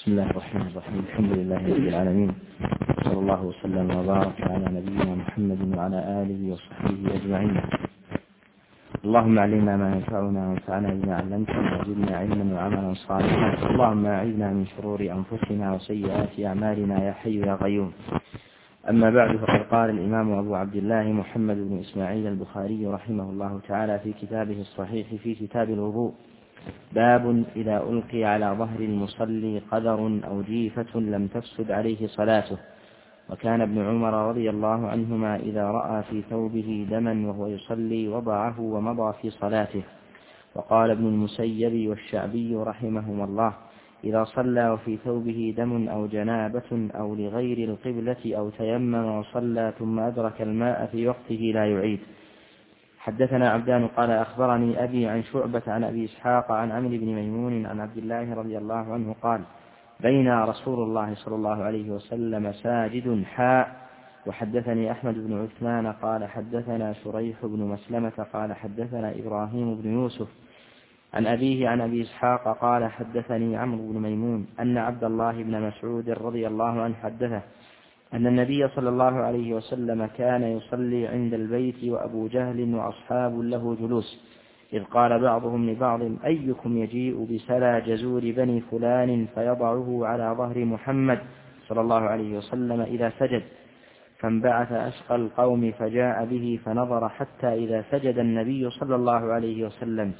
بسم الله الرحمن الرحيم. الحمد لله رب العالمين، صلى الله وسلم وبارك على نبينا محمد وعلى آله وصحبه أجمعين. اللهم علمنا ما ينفعنا وانفعنا بما علمتنا وزدنا علما وعملا صالحا. اللهم أعذنا من شرور أنفسنا وسيئات أعمالنا يا حي يا قيوم. أما بعد، فقد قال الإمام أبو عبد الله محمد بن إسماعيل البخاري رحمه الله تعالى في كتابه الصحيح في كتاب الوضوء: باب إذا ألقي على ظهر المصلي قدر أو جيفة لم تفسد عليه صلاته. وكان ابن عمر رضي الله عنهما إذا رأى في ثوبه دما وهو يصلي وضعه ومضى في صلاته. وقال ابن المسيب والشعبي رحمهما الله: إذا صلى وفي ثوبه دم أو جنابة أو لغير القبلة أو تيمم وصلى ثم أدرك الماء في وقته لا يعيد. حدثنا عبدان قال أخبرني أبي عن شعبة عن أبي إسحاق عن عمرو بن ميمون عن عبد الله رضي الله عنه قال: بينا رسول الله صلى الله عليه وسلم ساجد حاء. وحدثني أحمد بن عثمان قال حدثنا شريح بن مسلمة قال حدثنا إبراهيم بن يوسف عن أبيه عن أبي إسحاق قال حدثني عمرو بن ميمون أن عبد الله بن مسعود رضي الله عنه حدثه أن النبي صلى الله عليه وسلم كان يصلي عند البيت وأبو جهل وأصحاب له جلوس، إذ قال بعضهم لبعض: أيكم يجيء بسلى جزور بني فلان فيضعه على ظهر محمد صلى الله عليه وسلم إذا سجد؟ فانبعث أشقى القوم فجاء به فنظر حتى إذا سجد النبي صلى الله عليه وسلم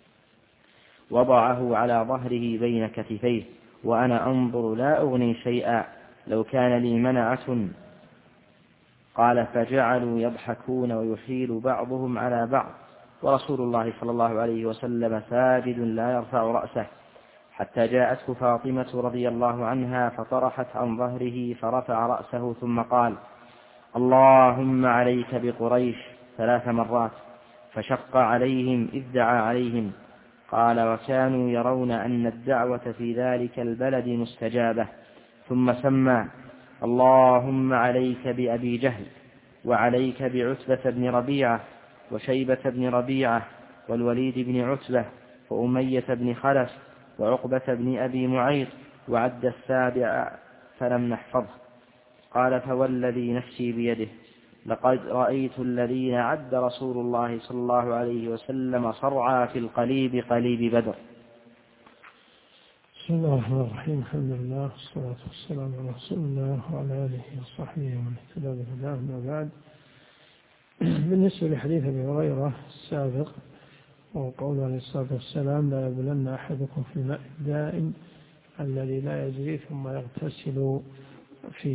وضعه على ظهره بين كتفيه، وأنا أنظر لا أغني شيئا، لو كان لي منعة. قال: فجعلوا يضحكون ويحيل بعضهم على بعض، ورسول الله صلى الله عليه وسلم ساجد لا يرفع رأسه، حتى جاءته فاطمة رضي الله عنها فطرحت عن ظهره فرفع رأسه ثم قال: اللهم عليك بقريش 3 مرات، فشق عليهم إذ دعا عليهم. قال: وكانوا يرون أن الدعوة في ذلك البلد مستجابة. ثم سمى: اللهم عليك بأبي جهل، وعليك بعتبة بن ربيعة، وشيبة بن ربيعة، والوليد بن عتبة، وأمية بن خلف، وعقبة بن أبي معيط، وعد 7 فلم نحفظه. قال: فوالذي نفسي بيده لقد رأيت الذين عد رسول الله صلى الله عليه وسلم صرعى في القليب قليب بدر. بسم الله الرحمن الرحيم. الحمد لله والصلاة والسلام على رسول الله وعلى آله وصحبه ومن اهتدى بهداه. أما بعد، بالنسبة لحديث أبي هريرة السابق وقوله عليه الصلاة والسلام: لا يبلن أحدكم في الماء الدائم الذي لا يجري ثم يغتسل فيه.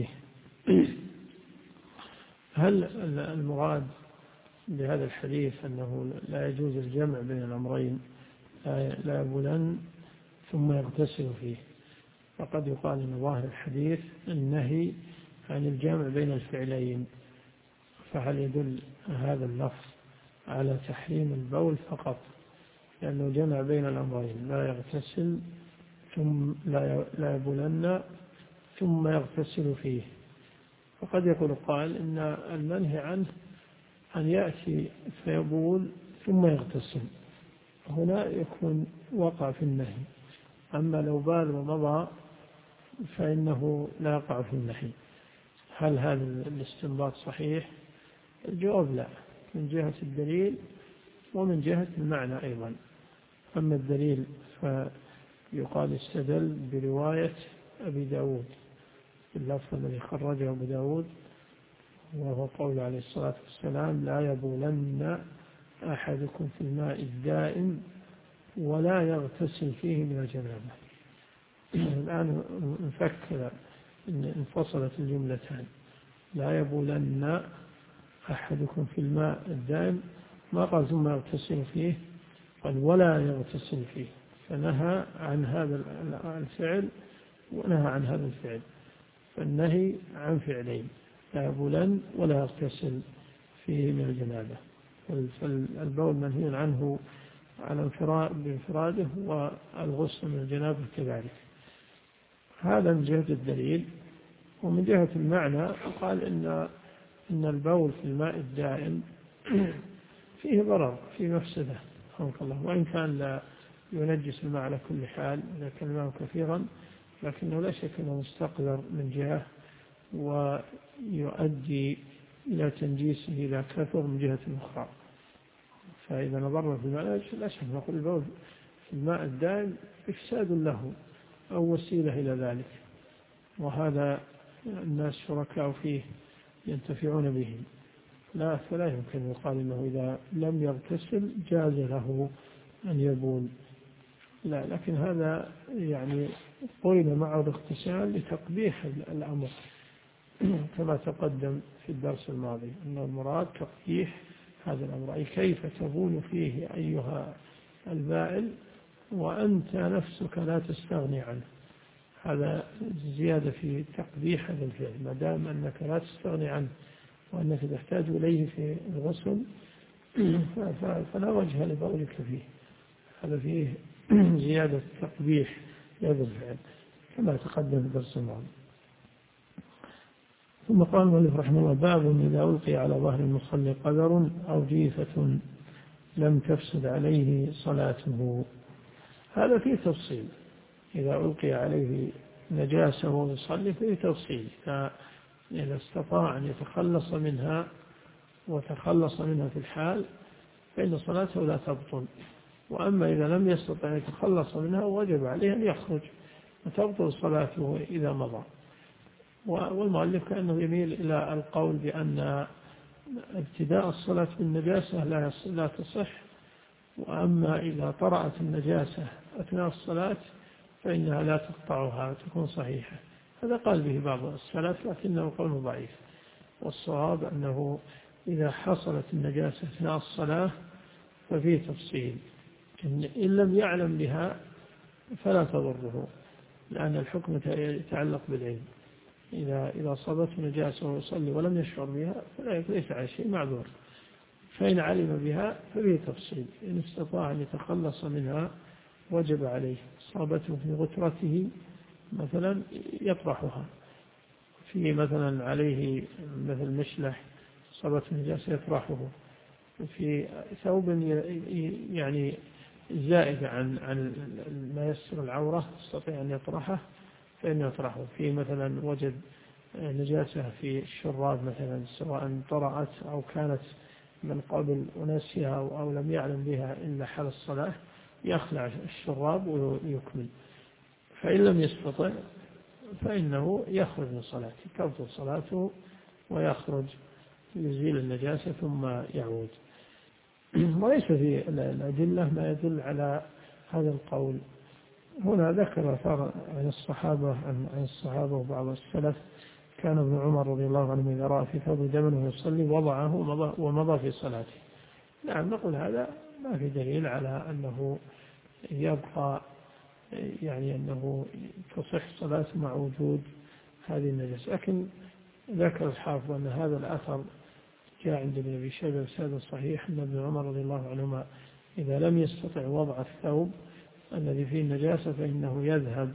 هل المراد بهذا الحديث أنه لا يجوز الجمع بين الأمرين، لا يبلن ثم يغتسل فيه؟ فقد يقال أن ظاهر الحديث النهي عن الجمع بين الفعلين، فهل يدل هذا اللفظ على تحريم البول فقط، لأنه جمع بين الأمرين: لا يغتسل ثم لا يبولن ثم يغتسل فيه؟ فقد يقول قال إن المنهي عنه أن يأتي فيبول ثم يغتسل، هنا يكون وقع في النهي. أما لو بال ومضى فإنه لا يقع في النهي. هل هذا الاستنباط صحيح؟ الجواب لا، من جهة الدليل ومن جهة المعنى أيضا. أما الدليل فيقال استدل برواية أبي داود اللفظ الذي خرجه أبو داود، وهو قول عليه الصلاة والسلام: لا يبولن أحدكم في الماء الدائم ولا يغتسل فيه من الجنابة. الآن نفكر إن انفصلت الجملتان: لا يبولن أحدكم في الماء الدائم، ما قال ثم يغتسل فيه، قال ولا يغتسل فيه، فنهى عن هذا الفعل ونهى عن هذا الفعل، فالنهي عن فعلين: لا يبولن ولا يغتسل فيه من الجنابة. فالبول منهي عنه على بانفراده، والغسل من الجنابة كذلك. هذا من جهة الدليل. ومن جهة المعنى قال إن البول في الماء الدائم فيه ضرر، فيه مفسدة، رحمك الله، وإن كان لا ينجس الماء على كل حال إذا كان الماء كثيرا، لكنه لا شك أنه مستقذر من جهة ويؤدي إلى تنجيسه إذا كثر من جهة أخرى. فإذا نظرنا في الماء لا شك نقول البول في الماء الدائم إفساد له أو وسيلة إلى ذلك، وهذا الناس شركاء فيه ينتفعون به، فلا يمكن يقال إنه إذا لم يغتسل جاز له أن يبول، لا. لكن هذا يعني قرن معه الاغتسال لتقبيح الأمر كما تقدم في الدرس الماضي أن المراد تقبيح هذا الأمر، أي كيف تبول فيه أيها البائل وأنت نفسك لا تستغني عنه. هذا زيادة في تقبيح هذا الفعل، ما دام أنك لا تستغني عنه وأنك تحتاج إليه في الغسل فلا وجه لبولك فيه. هذا فيه زيادة تقبيح هذا الفعل كما تقدم في الدرس الماضي. ثم قال المؤلف رحمه الله: باب إذا ألقي على ظهر المصلي قدر أو جيفة لم تفسد عليه صلاته. هذا فيه تفصيل، إذا ألقي عليه نجاسة وهو يصلي فيه تفصيل، إذا استطاع أن يتخلص منها وتخلص منها في الحال فإن صلاته لا تبطل، وأما إذا لم يستطع أن يتخلص منها وجب عليه أن يخرج وتبطل صلاته إذا مضى. والمؤلف كأنه يميل إلى القول بأن ابتداء الصلاة بالنجاسة لا تصح، وأما إذا طرأت النجاسة أثناء الصلاة فإنها لا تقطعها تكون صحيحة. هذا قال به بعض السلف لكنه قول ضعيف، والصواب أنه إذا حصلت النجاسة أثناء الصلاة ففيه تفصيل، إن لم يعلم بها فلا تضره، لأن الحكم يتعلق بالعلم. إذا صابته نجاسة ويصلي ولم يشعر بها فليس على شيء معذور، فإن علم بها ففيه تفصيل، إن استطاع أن يتخلص منها وجب عليه. صابته في غترته مثلا يطرحها، في مثلا عليه مثل مشلح صابته نجاسة يطرحه، في ثوب يعني زائد عن ما يستر العورة يستطيع أن يطرحه فإن يطرحه. في مثلا وجد نجاسة في الشراب مثلا سواء طرأت أو كانت من قبل ونسيها أو لم يعلم بها إلا حال الصلاة يخلع الشراب ويكمل. فإن لم يستطع فإنه يخرج من صلاته، تبطل صلاته ويخرج يزيل النجاسة ثم يعود. وليس في الأدلة ما يدل على هذا القول. هنا ذكر أثار عن الصحابة وبعض السلف كان ابن عمر رضي الله عنه إذا رأى في ثوب دم وهو يصلي وضعه ومضى في صلاته. نعم، نقول هذا ما في دليل على أنه يبقى، يعني أنه تصح صلاته مع وجود هذه النجاسة. لكن ذكر الحافظ أن هذا الأثر جاء عند ابن أبي شيبة بسند صحيح أن ابن عمر رضي الله عنهما إذا لم يستطع وضع الثوب الذي فيه النجاسة فإنه يذهب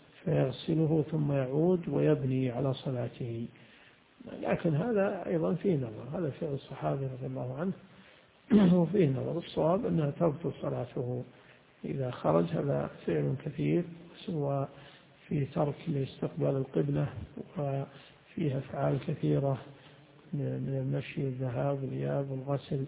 فيغسله ثم يعود ويبني على صلاته. لكن هذا أيضا فيه نظر، هذا فعل الصحابي رضي الله عنه وفيه نظر. الصواب أنها تبطل صلاته إذا خرج. هذا فعل كثير، سواء في ترك لاستقبال القبلة وفيه أفعال كثيرة من المشي والذهاب والإياب والغسل،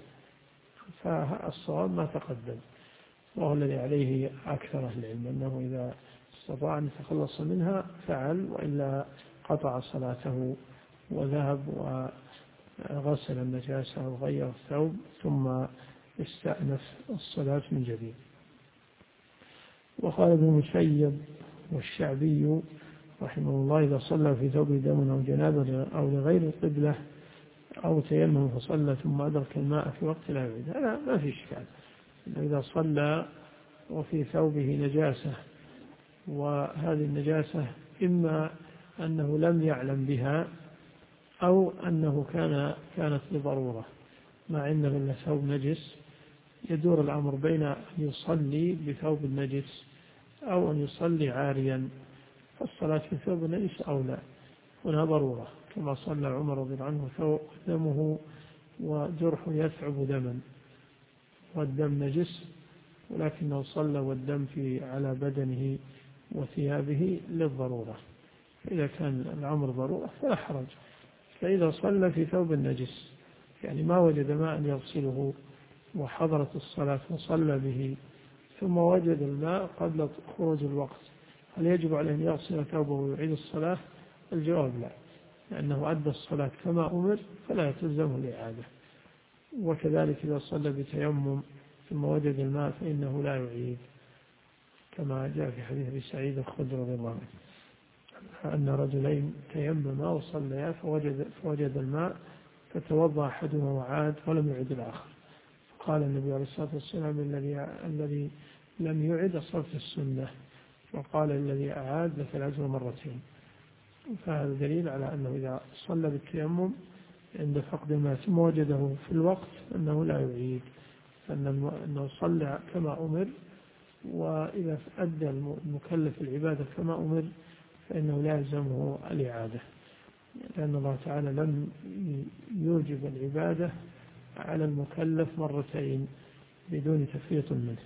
فالصواب ما تقدم، وهو الذي عليه أكثر أهل العلم أنه إذا استطاع أن يتخلص منها فعل، وإلا قطع صلاته وذهب وغسل النجاسة وغير الثوب ثم استأنف الصلاة من جديد. وقال ابن المسيب والشعبي رحمه الله: إذا صلى في ثوب دم أو جنابة أو لغير القبلة أو تيمم فصلى ثم أدرك الماء في وقت لا يعيد، هذا ما في إشكال. إذا صلى وفي ثوبه نجاسة وهذه النجاسة إما أنه لم يعلم بها أو أنه كانت لضرورة، مع أنه إلا ثوب نجس، يدور الأمر بين أن يصلي بثوب النجس أو أن يصلي عاريا، فالصلاة في ثوب النجس أولى، هنا ضرورة، كما صلى عمر رضي الله عنه دمه وجرحه يثعب دما والدم نجس، ولكنه صلى والدم على بدنه وثيابه للضرورة. إذا كان الأمر ضرورة فلا حرج. فإذا صلى في ثوب النجس يعني ما وجد ماء يغسله وحضرت الصلاة وصلى به ثم وجد الماء قبل خروج الوقت، هل يجب عليه أن يغسل ثوبه ويعيد الصلاة؟ الجواب لا، لأنه أدى الصلاة كما أمر فلا تلزمه الإعادة. وكذلك إذا صلى بتيمم ثم وجد الماء فإنه لا يعيد، كما جاء في حديث أبي سعيد الخدري رضي الله عنه أن رجلين تيمما وصليا فوجد الماء فتوضأ أحدهما وعاد ولم يعد الآخر، قال النبي عليه الصلاة والسلام الذي لم يعد أصبت السنة، وقال الذي أعاد لك الأجر مرتين. فهذا دليل على أنه إذا صلى بالتيمم عند فقد الماء ثم وجده في الوقت أنه لا يعيد، أنه صلى كما أمر، وإذا أدى المكلف العبادة كما أمر فإنه لا يلزمه الإعادة، لأن الله تعالى لم يوجب العبادة على المكلف مرتين بدون تفريط منه.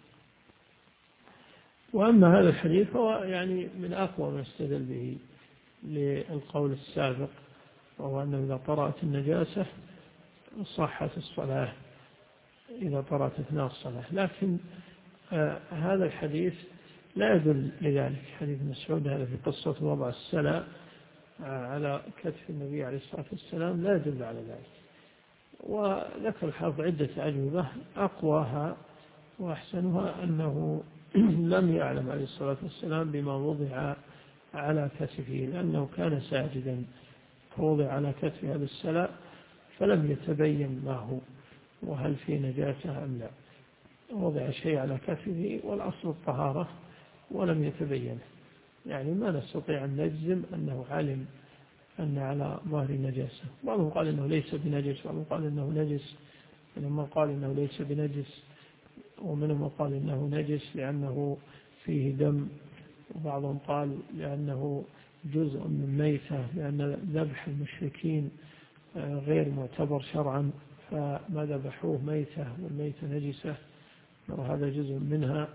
وأما هذا الحديث فهو يعني من أقوى ما استدل به للقول السابق، وهو أنه إذا طرأت النجاسة صحت الصلاة إذا طرأت أثناء الصلاة. لكن هذا الحديث لا يدل لذلك. حديث مسعود هذا في قصة وضع السلع على كتف النبي عليه الصلاة والسلام لا يدل على ذلك. وذكر الحافظ عدة أجوبة أقواها وأحسنها أنه لم يعلم عليه الصلاة والسلام بما وضع على كتفه، لأنه كان ساجدا فوضع على كتف هذا السلع فلم يتبين ما هو وهل في نجاسة أم لا. وضع شيء على كتفه والأصل الطهارة ولم يتبين، يعني ما نستطيع أن نجزم أنه علم أن على ظهر نجاسة. بعضهم قال إنه ليس بنجس، بعضهم قال إنه نجس، ومن قال إنه ليس بنجس، ومنهم قال إنه نجس لأنه فيه دم، وبعضهم قال لأنه جزء من ميتة، لأن ذبح المشركين غير معتبر شرعا، فما ذبحوه ميتة والميتة نجسة وهذا جزء منها.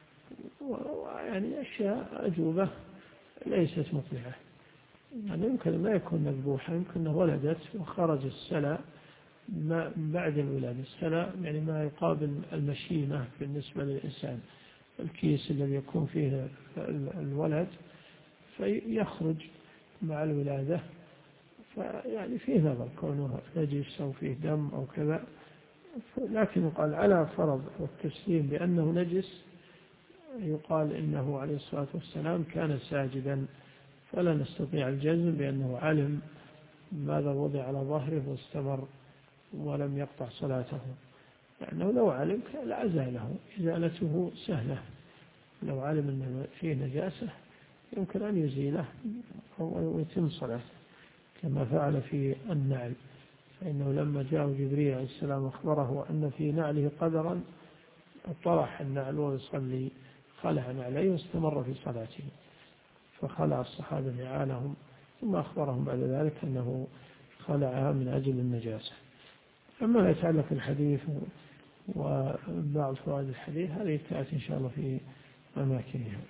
يعني أشياء أجوبة ليست مطلعة. يعني يمكن ما يكون مذبوحا، يمكن أنه ولدت وخرج السلع بعد الولادة. السلع يعني ما يقابل المشيمة بالنسبة للإنسان، الكيس الذي يكون فيه الولد فيخرج مع الولادة، فيعني فيه نظر كونه نجس أو فيه دم أو كذا. لكن قال على فرض والتسليم بأنه نجس يقال إنه عليه الصلاة والسلام كان ساجدا، فلا نستطيع الجزم بأنه علم ماذا وضع على ظهره واستمر ولم يقطع صلاته، لأنه لو علم لأزاله، إزالته سهلة. لو علم أنه فيه نجاسة يمكن أن يزيله ويتم صلاته، كما فعل في النعل، فإنه لما جاء جبريل عليه السلام أخبره أن في نعله قدرا طرح النعل ويصلي، خلع نعليه واستمر في صلاته، فخلع الصحابة نعالهم ثم أخبرهم بعد ذلك أنه خلعها من أجل النجاسة. أما ما يتعلق الحديث وبعض فوائد الحديث هذه تأتي إن شاء الله في أماكنها.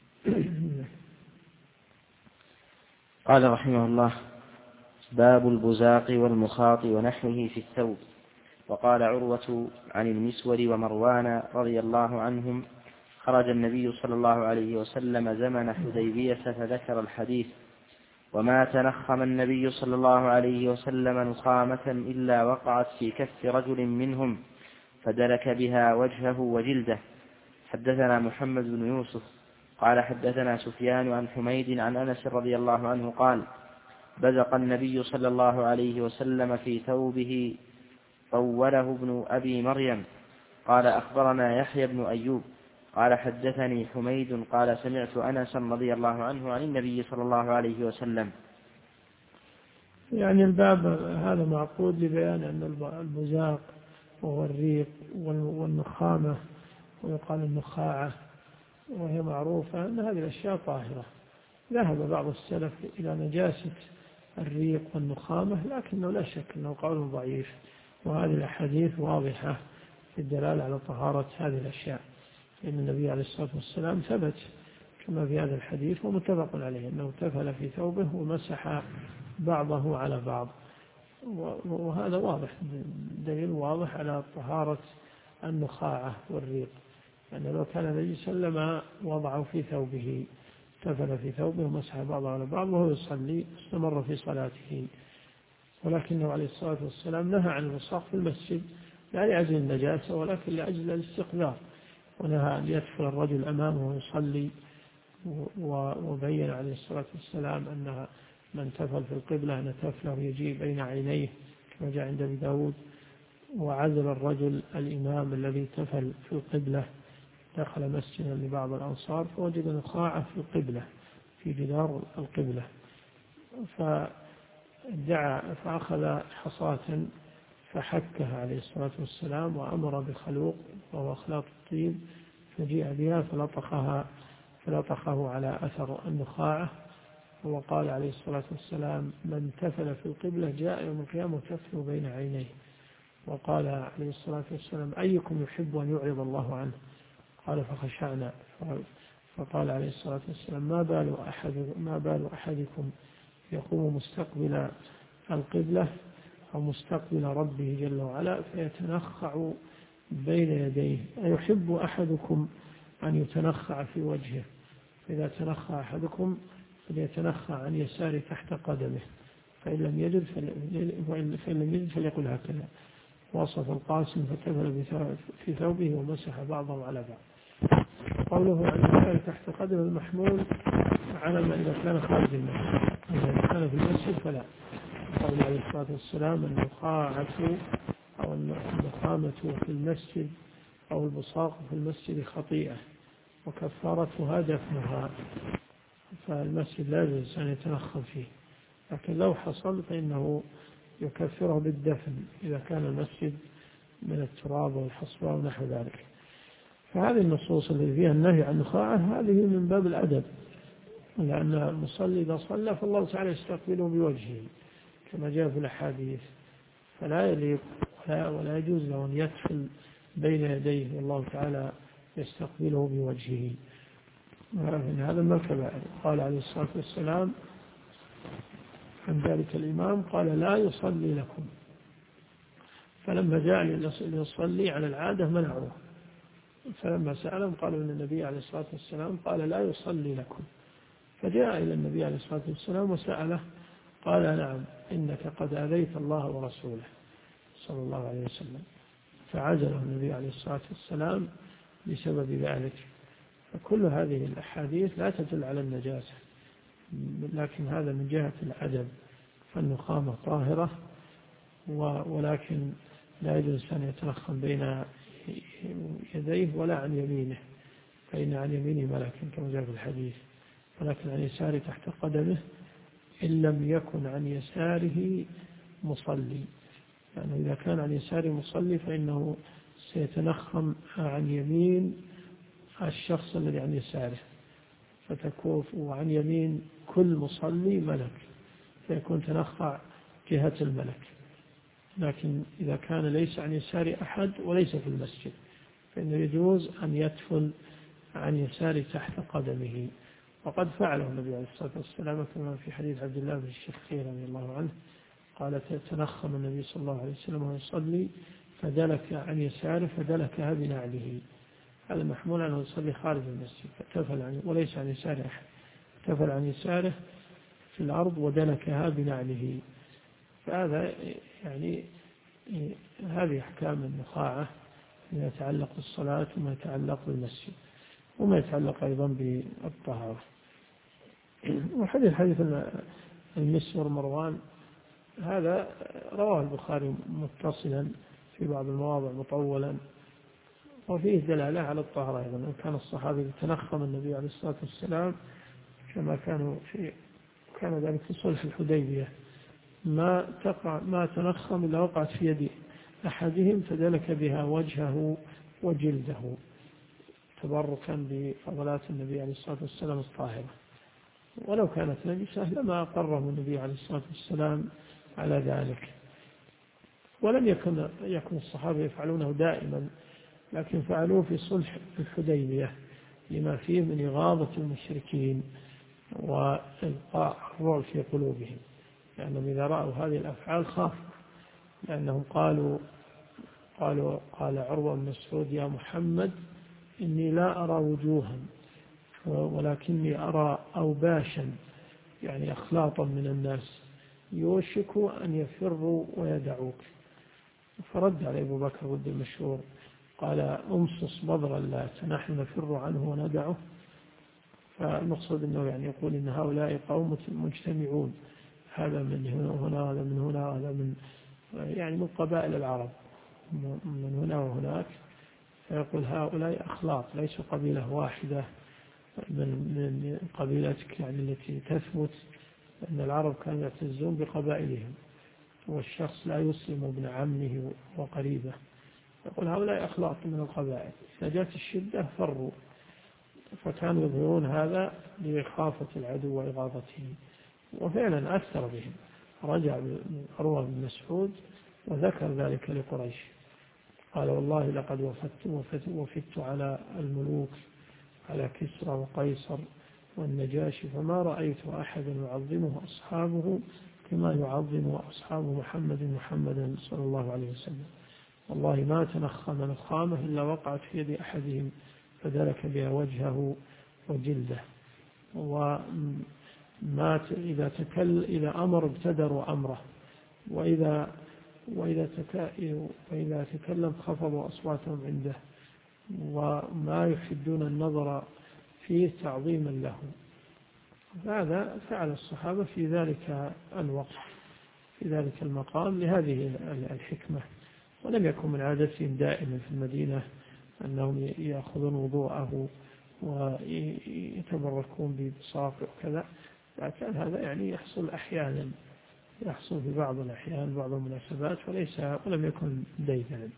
قال رحمه الله: باب البزاق والمخاط ونحوه في الثوب. وقال عروة عن المسور ومروان رضي الله عنهم: خرج النبي صلى الله عليه وسلم زمن حديبية فذكر الحديث: وما تنخم النبي صلى الله عليه وسلم نخامة إلا وقعت في كف رجل منهم فدلك بها وجهه وجلده. حدثنا محمد بن يوسف قال حدثنا سفيان عن حميد عن أنس رضي الله عنه قال: بزق النبي صلى الله عليه وسلم في ثوبه طوله ابن أبي مريم. قال أخبرنا يحيى بن أيوب قال حدثني حميد قال سمعت أنسا رضي الله عنه عن النبي صلى الله عليه وسلم. يعني الباب هذا معقود لبيان أن البزاق وهو الريق والنخامة ويقال النخاعة، وهي معروفة أن هذه الأشياء طاهرة. ذهب بعض السلف إلى نجاسة الريق والنخامة، لكنه لا شك أنه قول ضعيف، وهذه الأحاديث واضحة في الدلالة على طهارة هذه الأشياء، لأن النبي عليه الصلاة والسلام ثبت كما في هذا الحديث ومتفق عليه أنه تفل في ثوبه ومسح بعضه على بعض، وهذا واضح، دليل واضح على طهارة النخاعة والريق، يعني لو كان نجسا لما وضعه في ثوبه، تفل في ثوبه ومسح بعضه على بعض وهو يصلي استمر في صلاته. ولكنه عليه الصلاة والسلام نهى عن البصاق في المسجد لا لأجل النجاسة ولكن لأجل الاستقذار، ونهى أن يدخل الرجل أمامه ويصلي، وبين عليه الصلاة والسلام أن من تفل في القبلة أن تفله يجي بين عينيه كما جاء عند أبي داود. وعزل الرجل الإمام الذي تفل في القبلة، دخل مسجدا لبعض الأنصار فوجد نخاعة في القبلة في جدار القبلة، فأخذ حصاة فحكها عليه الصلاة والسلام وأمر بخلوق وهو أخلاط الطيب، فجيء بها فلطخه على أثر النخاعة، وقال عليه الصلاة والسلام من تفل في القبلة جاء يوم القيامة تفل بين عينيه. وقال عليه الصلاة والسلام أيكم يحب أن يعرض الله عنه؟ قال فخشعنا. فقال عليه الصلاة والسلام ما بال أحدكم يقوم مستقبل القبلة أو مستقبل ربه جل وعلا فيتنخع بين يديه، أيحب أحدكم أن يتنخع في وجهه؟ فإذا تنخع أحدكم فليتنخع عن يساره تحت قدمه، فإن لم يجد فليقل هكذا. وصف القاسم فتفل في ثوبه ومسح بعضه على بعض. قوله عن يساره تحت قدمه المحمول على ما إذا كان خارج المسجد، إذا كان في المسجد فلا. قول عليه الصلاة والسلام النخاعة أو النخامة في المسجد أو البصاق في المسجد خطيئة وكفارتها دفنها، فالمسجد لا يجوز أن يتنخم فيه، لكن لو حصل فإنه يكفره بالدفن إذا كان المسجد من التراب والحصبة ونحو ذلك. فهذه النصوص التي فيها النهي عن النخاعة هذه من باب الأدب، لأن المصلي إذا صلى فالله تعالى يستقبله بوجهه كما جاء في الأحاديث، فلا يليق ولا يجوز له أن يدخل بين يديه والله تعالى يستقبله بوجهه. من هذا المركبة قال عليه الصلاة والسلام عن ذلك الإمام قال لا يصلي لكم، فلما جاء ليصلي على العادة منعوه، فلما سألهم قالوا أن النبي عليه الصلاة والسلام قال لا يصلي لكم، فجاء إلى النبي عليه الصلاة والسلام وسأله قال نعم إنك قد أذيت الله ورسوله صلى الله عليه وسلم، فعزله النبي عليه الصلاة والسلام بسبب ذلك. فكل هذه الأحاديث لا تدل على النجاسة، لكن هذا من جهة الأدب، فالنخامة طاهرة ولكن لا يجوز أن يتنخم بين يديه ولا عن يمينه، فإن عن يمينه ملك كما جاء في الحديث، ولكن عن يساره تحت قدمه إن لم يكن عن يساره مصلي، يعني إذا كان عن يساره مصلي فإنه سيتنخم عن يمين الشخص الذي عن يساره، فتكوف وعن يمين كل مصلي ملك فيكون تنخع جهة الملك. لكن إذا كان ليس عن يسار أحد وليس في المسجد فإنه يجوز أن يدفل عن يسار تحت قدمه، وقد فعله النبي عليه الصلاة والسلام كما في حديث عبد الله بن الشخير رضي الله عنه قال تنخم النبي صلى الله عليه وسلم ويصلي فدلك عن يساره فدلكها بنعله، هذا محمول أنه يصلي خارج المسجد فتفل وليس عن يساره أحد، تفل عن يساره في الأرض ودلكها بنعله. فهذا يعني هذه أحكام النخاعة فيما يتعلق بالصلاة وما يتعلق بالمسجد وما يتعلق أيضا بالطهارة. وحديث المسور مروان هذا رواه البخاري متصلا في بعض المواضع مطولا، وفيه دلالة على الطهارة أيضا، إن كان الصحابي تنخم النبي عليه الصلاة والسلام كما كان ذلك في صلح الحديبية ما تنخم إلا وقعت في يد أحدهم فدلك بها وجهه وجلده تبركا بفضلات النبي عليه الصلاة والسلام الطاهرة، ولو كانت نجسة لما أقره النبي عليه الصلاة والسلام على ذلك. ولم يكن الصحابة يفعلونه دائما، لكن فعلوه في صلح الحديبية لما فيه من إغاظة المشركين وإلقاء الرعب في قلوبهم، لأنهم إذا رأوا هذه الأفعال خافوا، لأنهم قال عروة بن مسعود: يا محمد إني لا أرى وجوها ولكني أرى أوباشا، يعني أخلاطا من الناس يوشك أن يفروا ويدعوك. فرد عليه أبو بكر ود المشهور قال: أمصص بضر اللات، نحن نفر عنه وندعه. فالمقصود أنه يعني يقول إن هؤلاء قوم مجتمعون، هذا من هنا هذا من هنا هذا من، يعني من قبائل العرب من هنا وهناك، فيقول هؤلاء أخلاط ليسوا قبيلة واحدة من قبيلتك، يعني التي تثبت أن العرب كانوا يعتزون بقبائلهم، والشخص لا يسلم ابن عمه وقريبه. يقول هؤلاء أخلاط من القبائل، إذا جاءت الشدة فروا، فكانوا يظهرون هذا لإخافة العدو وإغاظته، وفعلا أثر بهم. رجع عروة بن مسعود وذكر ذلك لقريش، قال: والله لقد وفدت على الملوك، على كسرى وقيصر والنجاشي، فما رأيت أحدا يعظمه أصحابه كما يعظم أصحاب محمد صلى الله عليه وسلم. والله ما تنخم نخامة إلا وقعت في يد أحدهم فدلك بها وجهه وجلده. وما إذا أمر ابتدروا أمره، وإذا تكلم خفضوا أصواتهم عنده، وما يحدون النظر فيه تعظيما له. هذا فعل الصحابة في ذلك الوقت، في ذلك المقام، لهذه الحكمة. ولم يكن من عادتهم دائما في المدينة أنهم يأخذون وضوءه ويتبركون ببصاق وكذا، لكن هذا يعني يحصل أحيانا، يحصل في بعض الأحيان بعض المناسبات، ولم يكن دائما.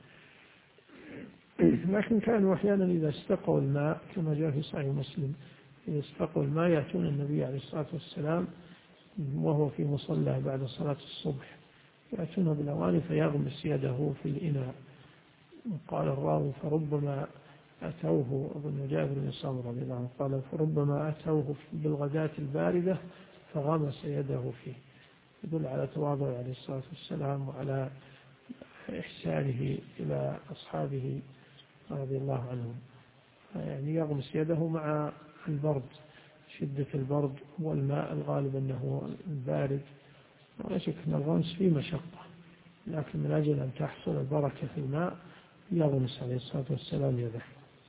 لكن كانوا أحيانا إذا استقوا الماء كما جاء في صحيح مسلم، إذا استقوا الماء يأتون النبي عليه الصلاة والسلام وهو في مصلى بعد صلاة الصبح، يأتون بالأواني فيغمس يده في الإناء. قال الراوي: فربما أتوه، ابن جابر بن سمرة رضي الله عنه قال: فربما أتوه بالغداة الباردة فغمس يده فيه، يدل على تواضعه عليه الصلاة والسلام وعلى إحسانه إلى أصحابه رضي الله عنهم. يعني يغمس يده مع البرد، شدة البرد والماء الغالب أنه البارد، ولا شك أن الغمس فيه مشقة، لكن من أجل أن تحصل البركة في الماء يغمس عليه الصلاة والسلام يده.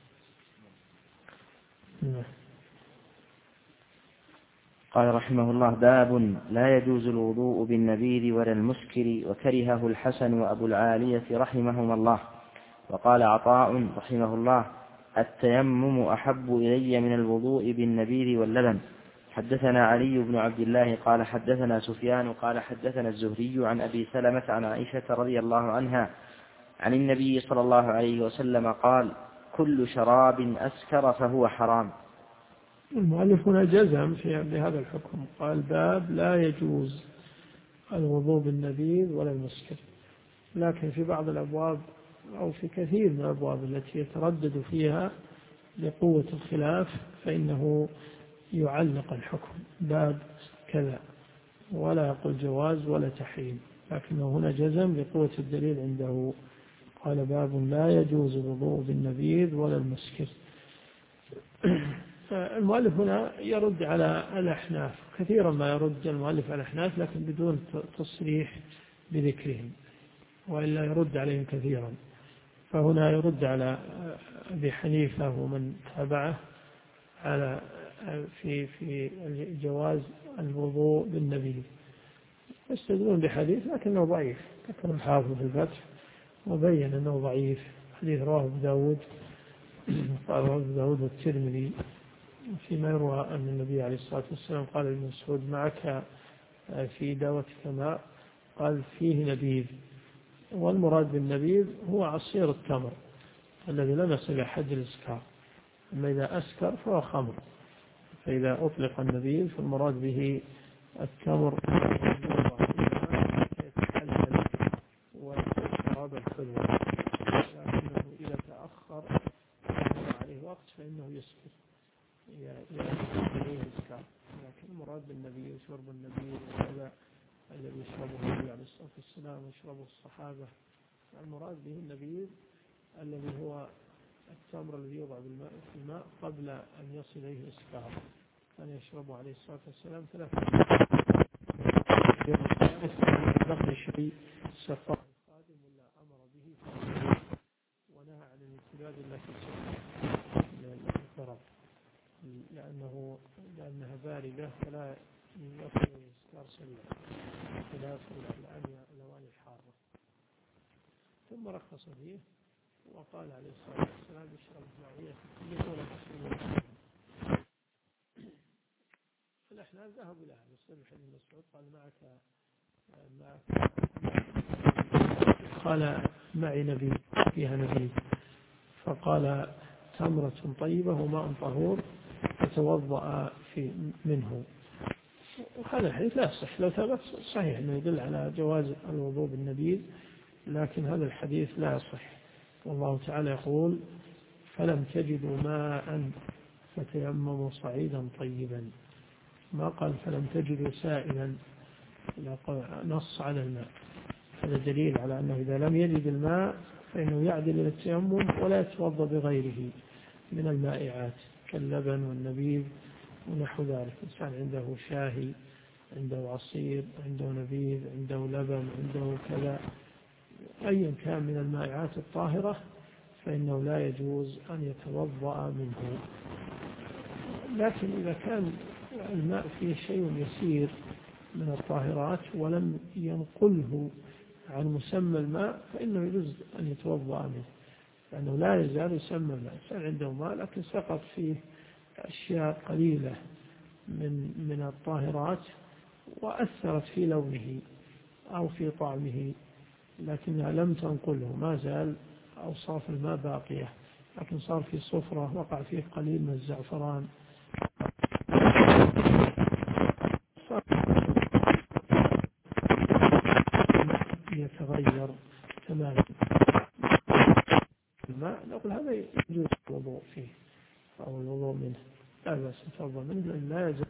قال رحمه الله: باب لا يجوز الوضوء بالنبيذ ولا المسكر، وكرهه الحسن وأبو العالية رحمهما الله. وقال عطاء رحمه الله: التيمم أحب إلي من الوضوء بالنبيذ واللبن. حدثنا علي بن عبد الله قال حدثنا سفيان قال حدثنا الزهري عن أبي سلمة عن عائشة رضي الله عنها عن النبي صلى الله عليه وسلم قال: كل شراب أسكر فهو حرام. المؤلف هنا جزم بهذا الحكم، قال: باب لا يجوز الوضوء بالنبيذ ولا المسكر. لكن في بعض الأبواب أو في كثير من الأبواب التي يتردد فيها لقوة الخلاف فإنه يعلق الحكم باب كذا، ولا يقول جواز ولا تحريم، لكنه هنا جزم لقوة الدليل عنده. قال: باب لا يجوز الوضوء بالنبيذ ولا المسكر. المؤلف هنا يرد على الأحناف، كثيرا ما يرد المؤلف على الأحناف لكن بدون تصريح بذكرهم، وإلا يرد عليهم كثيرا. فهنا يرد على أبي حنيفة ومن تابعه على في جواز الوضوء بالنبيذ، يستدلون بحديث لكنه ضعيف، ذكر الحافظ في الفتح وبين أنه ضعيف. حديث رواه أبو داود، قال أبو داود والترمذي فيما يروى أن النبي عليه الصلاة والسلام قال لابن مسعود: معك في داوتك ماء؟ قال: فيه نبيذ. والمراد بالنبيذ هو عصير التمر الذي لم يصل إلى حد الإسكار، أما إذا أسكر فهو خمر. فإذا أطلق النبيذ فالمراد به التمر يتحلل والشراب الحلوى، لكنه إذا تأخر عليه وقت فإنه يسكر. المراد بالنبي شرب النبي وهذا الذي يشربه النبي عليه الصلاة والسلام ويشربه الصحابة. المراد به النبي الذي هو التمر الذي يوضع في الماء قبل أن يصل إليه إسكار، كان يشربه عليه الصلاة والسلام 3 بقي شيء سقاه الخادم ولا أمر به ونهى عن الامتداد إلا في الضرر لأنها باردة فلا يصل الإسكار سريعا خلاف الأواني الحارة. ثم رخص فيه وقال عليه الصلاة والسلام اشرب معية ولا تشربوا. الأحناف ذهبوا لها بسبب حديث مسعود قال قال معي نبي فيها نبي، فقال تمرة طيبة وماء طهور فتوضأ منه. وهذا الحديث لا يصح، لو ثبت صحيح أنه يدل على جواز الوضوء بالنبيذ، لكن هذا الحديث لا يصح. والله تعالى يقول فلم تجدوا ماء فتيمموا صعيدا طيبا، ما قال فلم تجدوا سائلا، نص على الماء. هذا دليل على أنه إذا لم يجد الماء فإنه يعدل إلى التيمم ولا يتوضأ بغيره من المائعات كاللبن والنبيذ ونحو ذلك. إنسان عنده شاهي، عنده عصير، عنده نبيذ، عنده لبن، عنده كذا، أيا كان من المائعات الطاهرة فإنه لا يجوز أن يتوضأ منه. لكن إذا كان الماء فيه شيء يسير من الطاهرات ولم ينقله عن مسمى الماء فإنه يجوز أن يتوضأ منه، لأنه لا يزال يسمى الماء. إنسان عنده ماء لكن سقط فيه أشياء قليلة من الطاهرات وأثرت في لونه أو في طعمه لكنها لم تنقله، ما زال أوصاف الماء باقية، لكن صار في صفرة وقع فيه قليل من الزعفران يتغير تماما الماء، نقول هذا يجوز الوضوء فيه أو الوضوء منه، لا بأس يتوضأ منه لأن لا يزال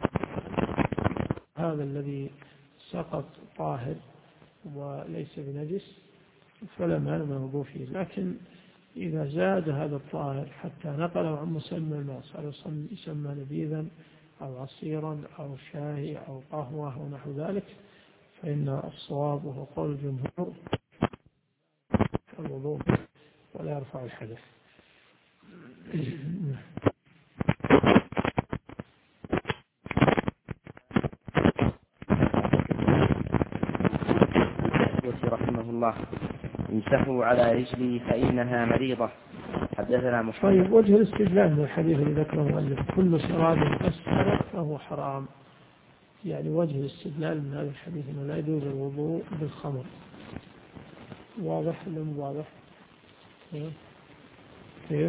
هذا الذي سقط طاهر وليس بنجس فلا مانع من الوضوء فيه. لكن إذا زاد هذا الطاهر حتى نقله عن مسمى الماء صار يسمى نبيذا أو عصيرا أو شاي أو قهوة ونحو ذلك فإن الصواب وهو قول الجمهور الوضوء ولا يرفع الحدث. رحمه الله امسحوا على رجلي فإنها مريضة. حدثنا محمد. طيب، وجه الاستدلال من الحديث اللي ذكره المؤلف كل شراب أسكر فهو حرام، يعني وجه الاستدلال من هذا الحديث أنه لا يجوز الوضوء بالخمر. واضح ولا مو واضح؟ كيف؟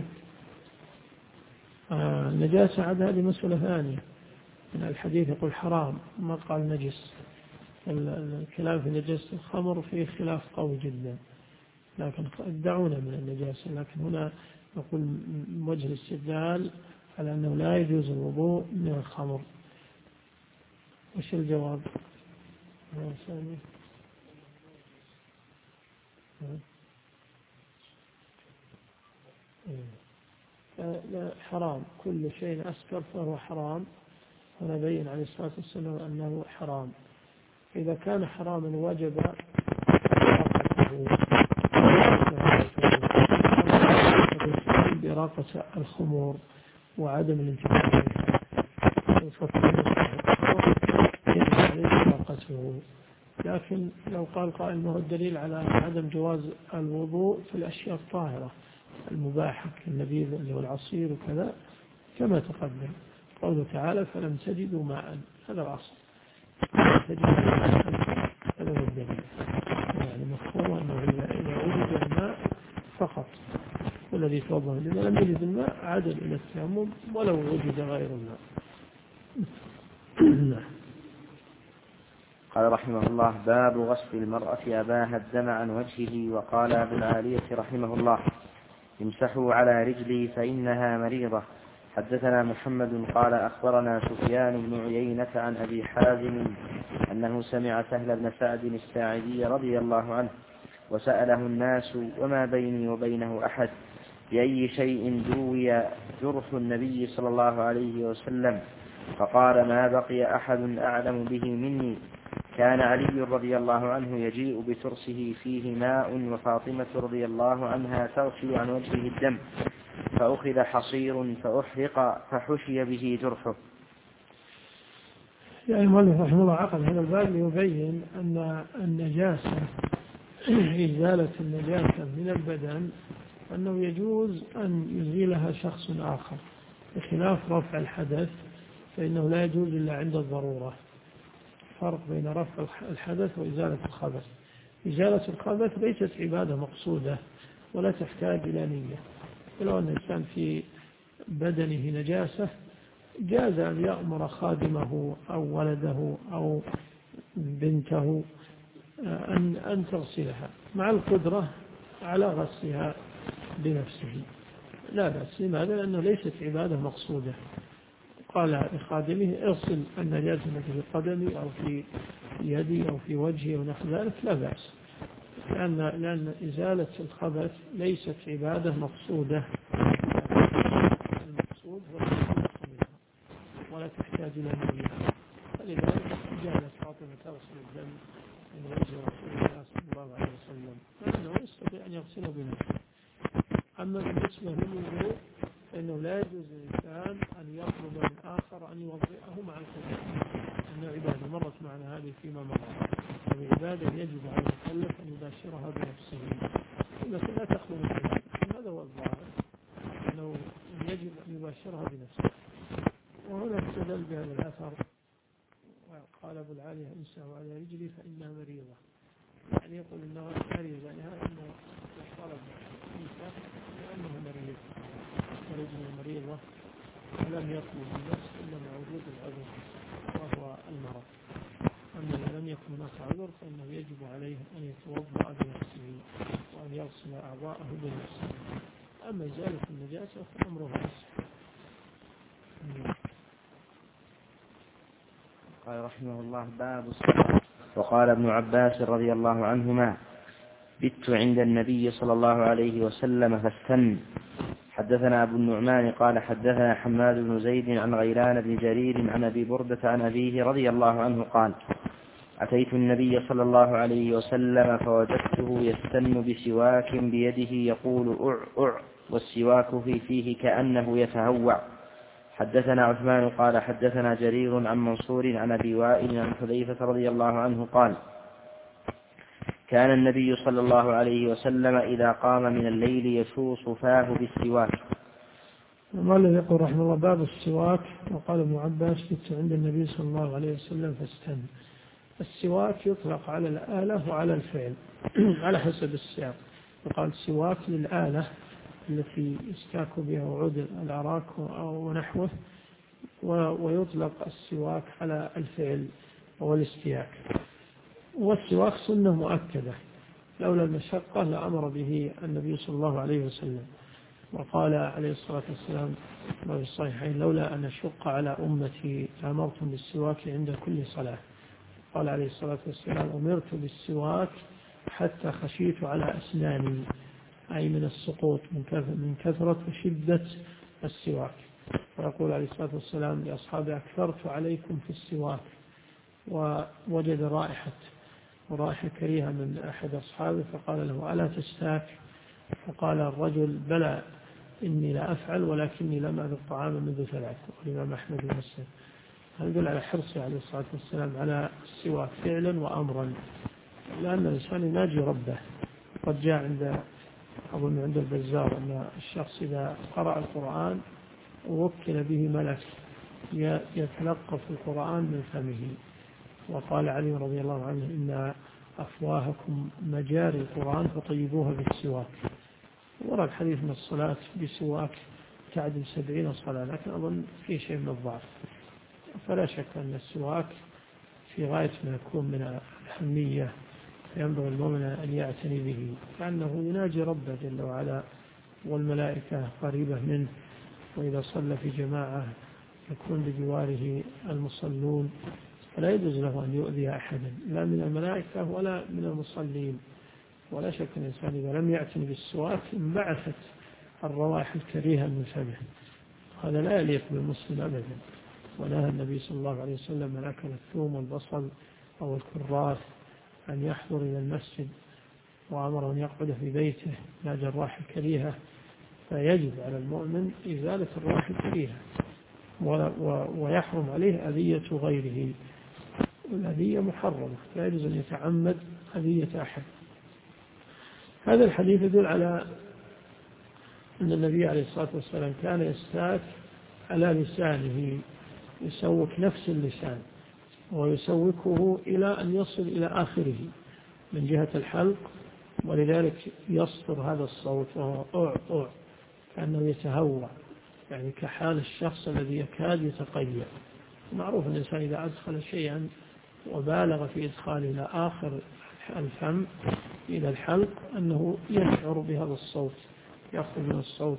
النجاسة عاد هذه مسألة ثانية. من الحديث يقول حرام ما قال نجس. الكلام في نجاسة الخمر فيه خلاف قوي جدا، لكن دعونا من النجاسة. لكن هنا نقول وجه الاستدلال على أنه لا يجوز الوضوء من الخمر. وش الجواب؟ لا، حرام كل شيء أسكر فهو حرام. ونبين عليه الصلاة والسلام أنه حرام. إذا كان حراما وجب بإراقة الخمور وعدم الانتباه إراقته. لكن لو قال قائل ما هو الدليل على عدم جواز الوضوء في الأشياء الطاهرة المباحة كالنبيذ اللي هو العصير وكذا كما تقدم قوله تعالى فلم تجدوا ماء، هذا الأصل تجدوا ماء، هذا هو الدليل. يعني مفهوم أنه إذا وجد الماء فقط والذي توضأ، إذا لم يجد الماء عدل إلى التيمم ولو وجد غير الماء. قال رحمه الله باب غسل المرأة أباها الدم عن وجهه. وقال ابن العالية رحمه الله امسحوا على رجلي فإنها مريضة. حدثنا محمد قال أخبرنا سفيان بن عيينة عن أبي حازم أنه سمع سهل بن سعد الساعدي رضي الله عنه وسأله الناس وما بيني وبينه أحد بأي شيء دوي جرح النبي صلى الله عليه وسلم، فقال ما بقي أحد أعلم به مني. كان علي رضي الله عنه يجيء بترسه فيه ماء وفاطمة رضي الله عنها تغسل عن وجهه الدم، فأخذ حصير فأحرق فحشي به جرحه. يعني المؤلف رحمه الله عقد هذا الباب ليبين أن النجاسة إزالة النجاسة من البدن أنه يجوز أن يزيلها شخص آخر، بخلاف رفع الحدث فإنه لا يجوز إلا عند الضرورة. فرق بين رفع الحدث وإزالة الخبث. إزالة الخبث ليست عبادة مقصودة ولا تحتاج إلى نية، ولو أن الإنسان في بدنه نجاسة جاز أن يأمر خادمه أو ولده أو بنته أن تغسلها مع القدرة على غسلها بنفسه، لا بأس. لماذا؟ لأنه ليست عبادة مقصودة. قال لخادمه اغسل النجاسة التي في قدمي أو في يدي أو في وجهي ونحو ذلك، لا بأس، لأن إزالة الخبث ليست عبادة مقصودة، المقصود هو الخلوص منها ولا تحتاج إلى نية. فلذلك جعلت فاطمة تغسل الدم من وجه رسول الله صلى الله عليه وسلم، فإنه يستطيع أن يغسله بنفسه. أما بالنسبة للوضوء فإنه لا يجوز للإنسان أن يطلب من آخر أن يوضئه مع الخلاف، أنه عبادة مرت معنا هذه فيما مضى، وعبادة يجب على المكلف أن يباشرها بنفسه، لكن لا تخلو من ذلك. هذا هو الظاهر، أنه يجب أن يباشرها بنفسه. وهنا استدل بهذا الأثر، قال أبو العالية أمسح على رجلي فإنها مريضة، يعني يقول إنها مريضة، يعني هذا أنه طلب أمسح لأنه مريض، ورجل مريضة ولم يطلب النفس إلا مع وجود العذر وهو المرض. أما إذا لم يكن هناك عذر فإنه يجب عليه أن يتوضأ بنفسه وأن يغسل أعضاءه بنفسه. أما إزالة النجاسة فأمره أسهل. قال رحمه الله باب الصلاة. وقال ابن عباس رضي الله عنهما بت عند النبي صلى الله عليه وسلم فاستن. حدثنا أبو النعمان قال حدثنا حماد بن زيد عن غيلان بن جرير عن أبي بردة عن أبيه رضي الله عنه قال أتيت النبي صلى الله عليه وسلم فوجدته يستن بسواك بيده يقول أع أع، والسواك في فيه كأنه يتهوع. حدثنا عثمان قال حدثنا جرير عن منصور عن أبي وائل عن حذيفة رضي الله عنه قال كان النبي صلى الله عليه وسلم إذا قام من الليل يشوص فاه بالسواك. المؤلف يقول رحمه الله باب السواك. وقال ابن عباس بت عند النبي صلى الله عليه وسلم فاستن. السواك يطلق على الآلة وعلى الفعل على حسب السياق. يقال سواك للآلة التي يستاك بها وعود الأراك ونحوه، ويطلق السواك على الفعل والاستياك. والسواك سنة مؤكدة، لولا المشقة لأمر به النبي صلى الله عليه وسلم، وقال عليه الصلاة والسلام في الصحيحين لولا أن أشق على أمتي لأمرتم بالسواك عند كل صلاة. قال عليه الصلاة والسلام أمرت بالسواك حتى خشيت على أسناني، أي من السقوط من كثرة وشدة السواك. ويقول عليه الصلاة والسلام لأصحابه أكثرت عليكم في السواك، ووجد رائحة كريهة من أحد أصحابه فقال له ألا تستاك؟ فقال الرجل بلى إني لا أفعل ولكني لم أذق طعاما منذ 3. والإمام أحمد ومسلم. هذا يدل على حرصه عليه الصلاة والسلام على السواك فعلا وأمرا، لأن الإنسان يناجي ربه. قد جاء أظن عند البزار أن الشخص إذا قرأ القرآن ووكل به ملك يتلقف القرآن من فمه. وقال علي رضي الله عنه إن أفواهكم مجاري القرآن فطيبوها بالسواك. ورد حديث من الصلاة بسواك تعدل 70 صلاة، لكن أظن في شيء من الضعف. فلا شك أن السواك في غاية ما يكون من الأهمية، فينبغي المؤمن أن يعتني به، لأنه يناجي ربه جل وعلا والملائكة قريبة منه، وإذا صلى في جماعة يكون بجواره المصلون، فلا يجوز له أن يؤذي أحدا لا من الملائكة ولا من المصلين. ولا شك أن الإنسان إذا لم يعتني بالسواك انبعثت الروائح الكريهة من فمه، هذا لا يليق بالمسلم أبدا. ونهى النبي صلى الله عليه وسلم من أكل الثوم والبصل أو الكراث أن يحضر إلى المسجد، وأمر أن يقعد في بيته لا جراح الكريهة. فيجب على المؤمن إزالة الروائح الكريهة، ويحرم عليه أذية غيره. الأذية محرمة، لا يجوز أن يتعمد أذية أحد. هذا الحديث يدل على أن النبي عليه الصلاة والسلام كان يستاك على لسانه، يسوك نفس اللسان ويسوكه إلى أن يصل إلى آخره من جهة الحلق، ولذلك يصدر هذا الصوت وهو أع كأنه يتهوى، يعني كحال الشخص الذي يكاد يتقيأ. معروف أن الإنسان إذا أدخل شيئا وبالغ في إدخاله إلى آخر الفم إلى الحلق أنه يشعر بهذا الصوت، يأخذ من الصوت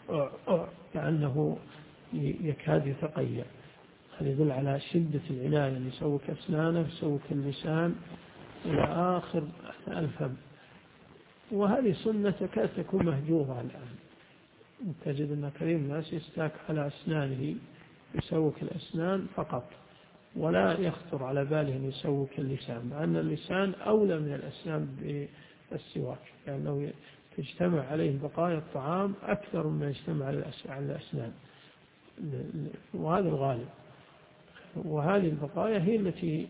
كأنه يكاد يتقيأ. هذا يدل على شدة العناية، أن يسوك أسنانه يسوك اللسان إلى آخر الفم. وهذه سنة تكاد تكون مهجورة الآن. تجد أن كثير من الناس يستاك على أسنانه، يسوك الأسنان فقط ولا يخطر على باله أن يسوك اللسان، مع أن اللسان أولى من الأسنان بالسواك، لأنه تجتمع عليه بقايا الطعام أكثر مما يجتمع على الأسنان، وهذا الغالب. وهذه البقايا هي التي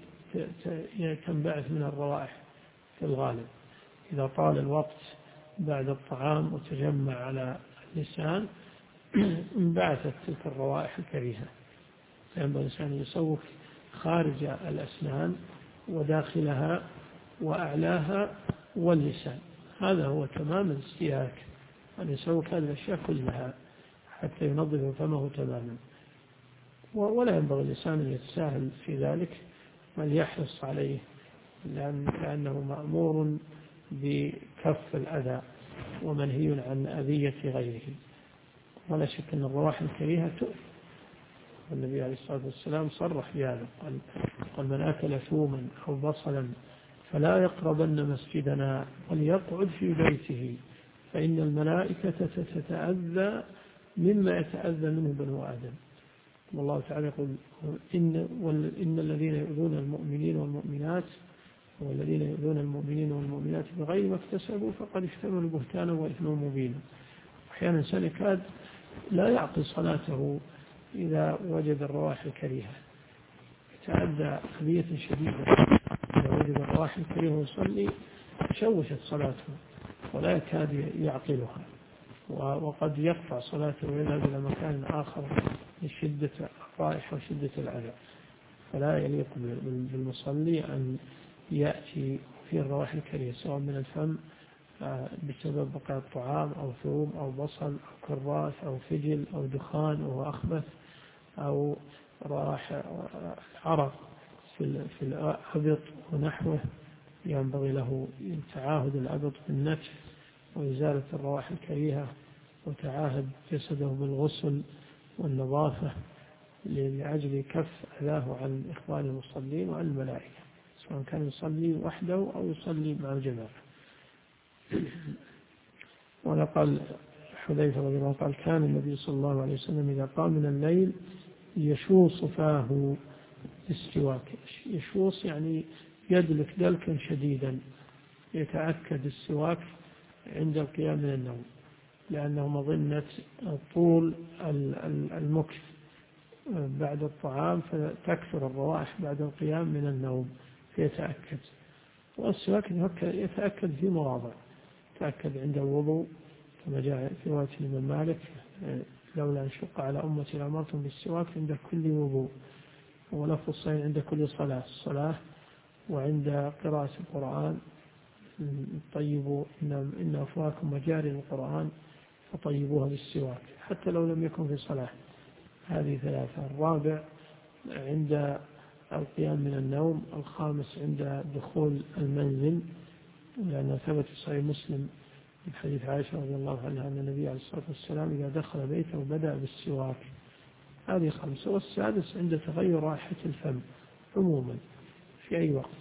تنبعث من الروائح في الغالب. إذا طال الوقت بعد الطعام وتجمع على اللسان انبعثت تلك الروائح الكريهة. فينبغي الإنسان يسوق خارج الأسنان وداخلها وأعلاها واللسان، هذا هو تمام الاستياك، أن يسوق هذه الأشياء كلها حتى ينظف فمه تماما. ولا ينبغي الإنسان أن يتساهل في ذلك، بل يحرص عليه، لأنه مأمور بكف الأذى ومنهي عن أذية غيره. ولا شك أن الروائح الكريهة تؤذي، والنبي عليه الصلاة والسلام صرح بهذا، قال من أكل ثوما أو بصلا فلا يقربن مسجدنا وليقعد في بيته فإن الملائكة تتأذى مما يتأذى منه بنو آدم. والله تعالى يقول إن الذين يؤذون المؤمنين والمؤمنات والذين يؤذون المؤمنين والمؤمنات بغير ما اكتسبوا فقد احتملوا بهتانا وإثما مبينا. أحيانا الإنسان يكاد لا يعقل صلاته إذا وجد الروائح الكريهة، يتأذى أذية شديدة. إذا وجد الروائح الكريهة ويصلي شوشت صلاته ولا يكاد يعقلها، وقد يقطع صلاته ويذهب إلى مكان آخر لشدة الرائحة وشدة الأذى. فلا يليق بالمصلي أن يأتي في الروائح الكريهة سواء من الفم بسبب بقاء الطعام أو ثوم أو بصل أو كراث أو فجل أو دخان أو أخبث أو راح عرق في الأبط ونحوه. ينبغي له تعاهد الأبط بالنتف وإزالة الروائح الكريهة، وتعاهد جسده بالغسل والنظافة لأجل كف أذاه عن إخوان المصلين وعن الملائكة، سواء كان يصلي وحده أو يصلي مع الجماعة. ونقل حذيفة رضي الله عنه كان النبي صلى الله عليه وسلم إذا قام من الليل يشوص فاه بالسواك. يشوص يعني يدلك دلكا شديدا، يتأكد السواك عند القيام من النوم، لأنه مظنة طول المكث بعد الطعام فتكثر الروائح بعد القيام من النوم فيتأكد. والسواك يتأكد في مواضع، يتأكد عند الوضوء كما جاء في رواية الإمام مالك لولا أن شق على أمتي لأمرتم بالسواك عند كل وضوء، ولفظ الصحيح عند كل صلاة وعند قراءة القرآن طيبوا إن أفواكم مجاري القرآن فطيبوها بالسواك حتى لو لم يكن في صلاة. هذه ثلاثة. الرابع عند القيام من النوم. الخامس عند دخول المنزل، لأن ثبت في صحيح مسلم من حديث عائشة رضي الله عنها أن النبي عليه الصلاة والسلام إذا دخل بيته بدأ بالسواك. هذه 5. والسادس عند تغير رائحة الفم عموما في أي وقت.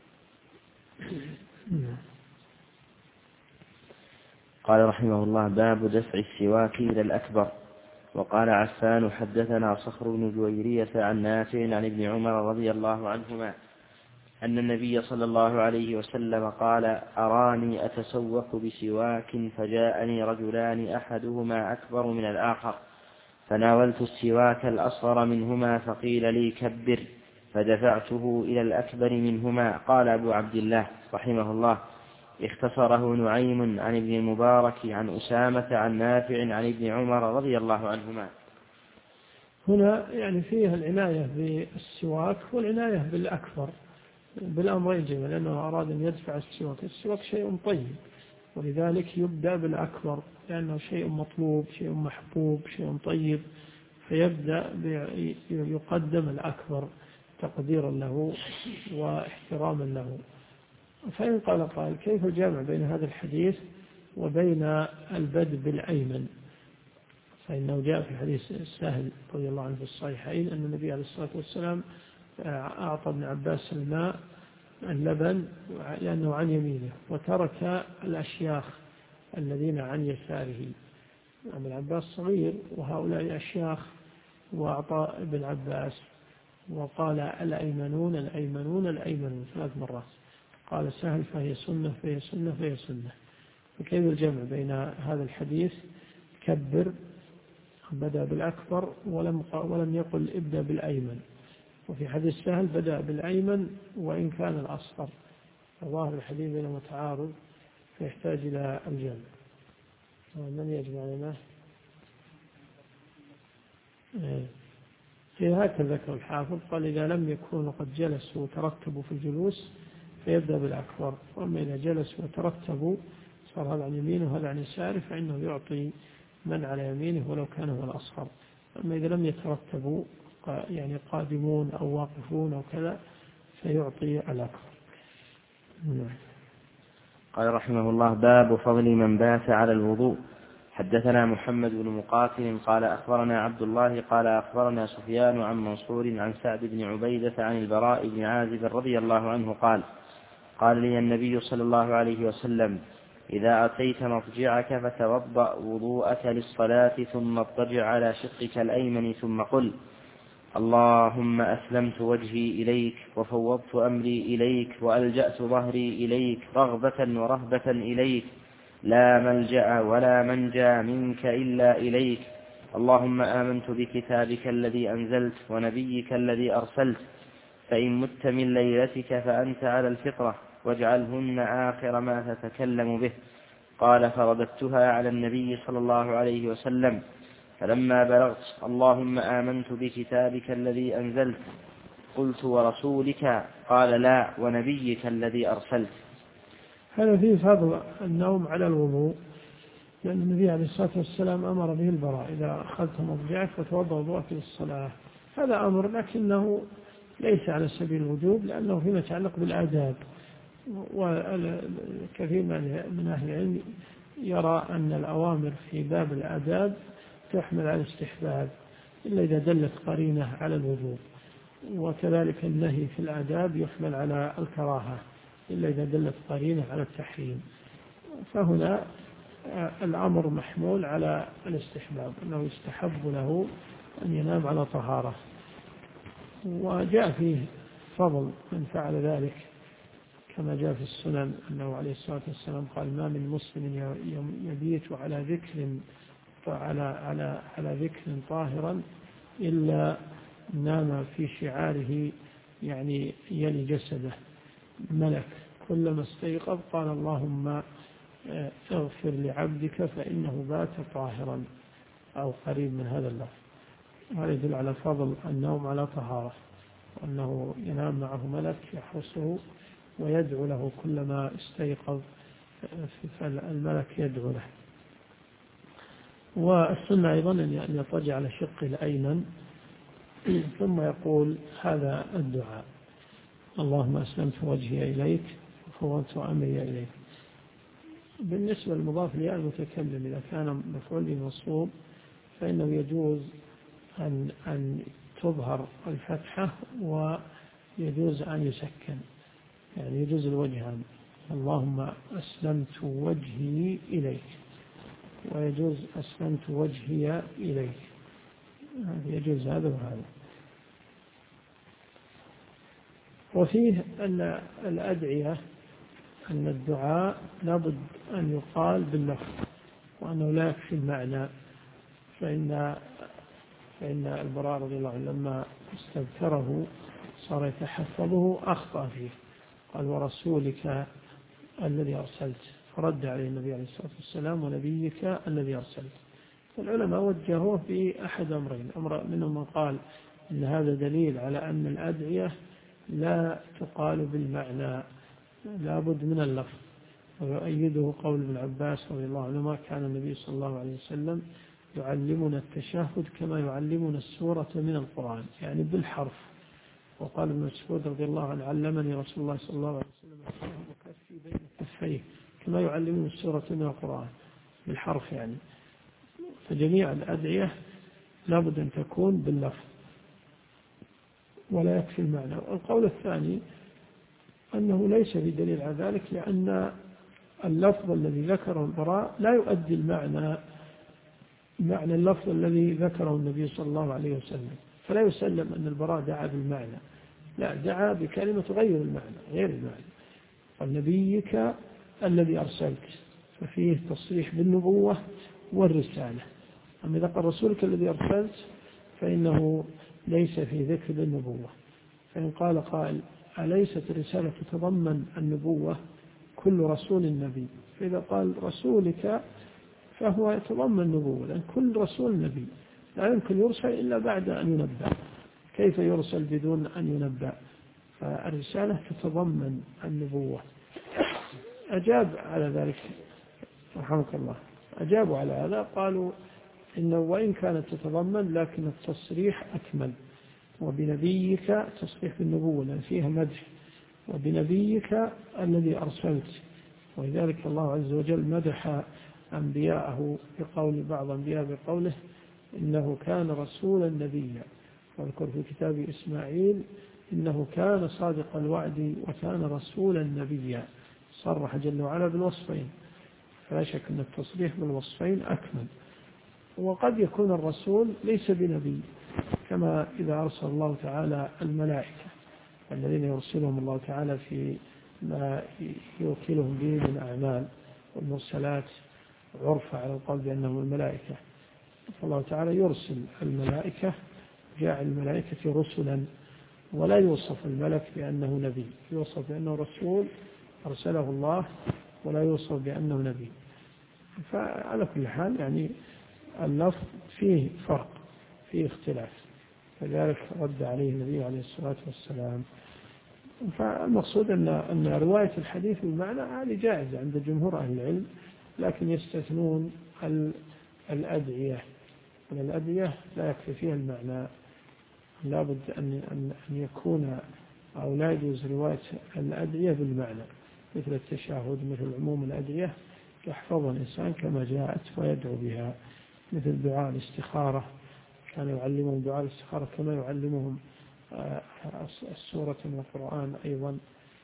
قال رحمه الله: باب دفع السواك إلى الأكبر. وقال عفان: حدثنا صخر بن جويرية عن نافع عن ابن عمر رضي الله عنهما أن النبي صلى الله عليه وسلم قال: أراني أتسوق بسواك فجاءني رجلان أحدهما أكبر من الآخر فناولت السواك الأصغر منهما فقيل لي: كبر، فدفعته إلى الأكبر منهما. قال أبو عبد الله رحمه الله: اختصره نعيم عن ابن المبارك عن أسامة عن نافع عن ابن عمر رضي الله عنهما. هنا يعني فيها العناية بالسواك والعناية بالأكبر بالأمرين جميعا، لأنه أراد أن يدفع السواك. السواك شيء طيب، ولذلك يبدأ بالأكبر لأنه شيء مطلوب، شيء محبوب، شيء طيب، فيبدأ يقدم الأكبر تقديرا له واحتراما له. فإن قال قائل: كيف الجمع بين هذا الحديث وبين البدء بالأيمن؟ فإنه جاء في حديث سهل رضي الله عنه في الصحيحين أن النبي عليه الصلاة والسلام أعطى ابن عباس الماء اللبن لأنه عن يمينه، وترك الأشياخ الذين عن يساره. ابن عباس صغير وهؤلاء أشياخ، وأعطى ابن عباس وقال: الأيمنون الأيمنون الأيمنون 3 مرات. قال سهل: فهي سنة فهي سنة فهي سنة. فكيف الجمع بين هذا الحديث؟ كبر، بدأ بالأكبر ولم يقل ابدأ بالأيمن. وفي حديث سهل بدأ بالأيمن وإن كان الأصغر. فظاهر الحديث بينه متعارض فيحتاج إلى الجمع. من يجمع لنا؟ في هكذا ذكر الحافظ، قال: إذا لم يكونوا قد جلسوا وترتبوا في الجلوس فيبدأ بالأكبر، وأما إذا جلسوا وترتبوا صار هذا عن يمينه وهذا عن يساره فإنه يعطي من على يمينه ولو كان هو الأصغر. أما إذا لم يترتبوا يعني قادمون أو واقفون أو كذا فيعطي الأكبر. قال رحمه الله: باب فضل من بات على الوضوء. حدثنا محمد بن مقاتل قال أخبرنا عبد الله قال أخبرنا سفيان عن منصور عن سعد بن عبيدة عن البراء بن عازب رضي الله عنه قال لي النبي صلى الله عليه وسلم: إذا أتيت مضجعك فتوضأ وضوءك للصلاة ثم اضطجع على شقك الأيمن ثم قل: اللهم أسلمت وجهي إليك وفوضت أمري إليك وألجأت ظهري إليك رغبة ورهبة إليك، لا ملجأ ولا منجى منك إلا إليك. اللهم آمنت بكتابك الذي أنزلت ونبيك الذي أرسلت، فإن مت من ليلتك فأنت على الفطرة، واجعلهن آخر ما تتكلم به. قال: فرددتها على النبي صلى الله عليه وسلم، فلما بلغت: اللهم آمنت بكتابك الذي أنزلت، قلت: ورسولك؟ قال: لا، ونبيك الذي أرسلت. هذا فيه فضل النوم على الوضوء، لأن النبي عليه الصلاة والسلام أمر به البراء: إذا أخذت مضجعك فتوضأ وضوءك للصلاة. هذا أمر لكنه ليس على سبيل الوجوب، لأنه فيما يتعلق بالآداب، وكثير من أهل العلم يرى أن الأوامر في باب الآداب تحمل على الاستحباب إلا إذا دلت قرينة على الوجوب، وكذلك النهي في الآداب يحمل على الكراهة إلا إذا دلت قرينة على التحريم. فهنا الأمر محمول على الاستحباب، أنه يستحب له أن ينام على طهارة. وجاء فيه فضل من فعل ذلك كما جاء في السنن أنه عليه الصلاة والسلام قال: ما من مسلم يبيت على ذكر على ذكر طاهرا إلا نام في شعاره، يعني يلي جسده ملك، كلما استيقظ قال: اللهم اغفر لعبدك فإنه بات طاهرا، أو قريب من هذا اللفظ. هذا يدل على فضل النوم على طهارة، وأنه ينام معه ملك يحرسه ويدعو له كلما استيقظ، فالملك يدعو له. والسنة أيضا أن يضطجع على شقه الأيمن ثم يقول هذا الدعاء: اللهم أسلمت وجهي إليك وفوضت أمري إليك. بالنسبة للمضاف لياء المتكلم إذا كان مفعول به منصوب فإنه يجوز أن تظهر الفتحة ويجوز أن يسكن، يعني يجوز الوجهان، اللهم أسلمت وجهي إليك، ويجوز أسلمت وجهي إليك، يجوز هذا وهذا. وفيه أن الأدعية أن الدعاء لابد أن يقال باللفظ وأنه لا يكفي المعنى، فإن البراء رضي الله عنه لما استذكره صار يتحفظه أخطأ فيه، قال ورسولك الذي أرسلت، فرد عليه النبي عليه الصلاة والسلام ونبيك الذي أرسلت. العلماء وجهوه بأحد أمرين، أمر منهم من قال إن هذا دليل على أن الأدعية لا تقال بالمعنى لا بد من اللفظ، ويؤيده قول ابن عباس رضي الله عنهما كان النبي صلى الله عليه وسلم يعلمنا التشهد كما يعلمنا السورة من القرآن، يعني بالحرف. وقال ابن مسعود رضي الله عنه علمني رسول الله صلى الله عليه وسلم وكفي بين كفيه كما يعلمنا السورة من القرآن، بالحرف يعني. فجميع الأدعية لابد أن تكون باللفظ ولا يكفي المعنى. القول الثاني أنه ليس بدليل على ذلك، لأن اللفظ الذي ذكره البراء لا يؤدي معنى اللفظ الذي ذكره النبي صلى الله عليه وسلم، فلا يسلم أن البراء دعا بالمعنى، لا، دعا بكلمة غير المعنى، غير المعنى. والنبيك الذي أرسلت ففيه تصريح بالنبوة والرسالة. أما إذا قال رسولك الذي أرسلت فإنه ليس في ذكر النبوة. فإن قال قائل أليست الرسالة تتضمن النبوة؟ كل رسول نبي، فإذا قال رسولك فهو يتضمن النبوة، لأن كل رسول نبي لا يمكن يرسل إلا بعد أن ينبأ، كيف يرسل بدون أن ينبأ؟ فالرسالة تتضمن النبوة. أجاب على ذلك رحمك الله، أجابوا على هذا قالوا إنه وإن كانت تتضمن لكن التصريح أكمل، وبنبيك تصريح بالنبوة لأن فيها مدح، وبنبيك الذي أرسلت، ولذلك الله عز وجل مدح أنبياءه بقول بعض أنبياء بقوله إنه كان رسولا نبيا، واذكر في كتاب إسماعيل إنه كان صادق الوعد وكان رسولا نبيا، صرح جل وعلا بالوصفين، فلا شك أن التصريح بالوصفين أكمل. وقد يكون الرسول ليس بنبي، كما إذا أرسل الله تعالى الملائكة الذين يرسلهم الله تعالى في ما يوكلهم به من أعمال، والمرسلات عرف على القول بأنهم الملائكة، فالله تعالى يرسل الملائكة، جاء الملائكة رسلا، ولا يوصف الملك بأنه نبي، يوصف بأنه رسول أرسله الله، ولا يوصف بأنه نبي. فعلى كل حال يعني اللفظ فيه فرق، فيه اختلاف، فذلك رد عليه النبي عليه الصلاة والسلام. فالمقصود أن رواية الحديث بالمعنى هذه جائزة عند جمهور أهل العلم، لكن يستثنون الأدعية، والأدعية لا يكفي فيها المعنى، لابد أن يكون أو لا يجوز رواية الأدعية بالمعنى، مثل التشهد، مثل عموم الأدعية يحفظها الإنسان كما جاءت ويدعو بها، مثل دعاء الاستخارة كان يعلمهم دعاء الاستخارة كما يعلمهم السورة من القرآن أيضا.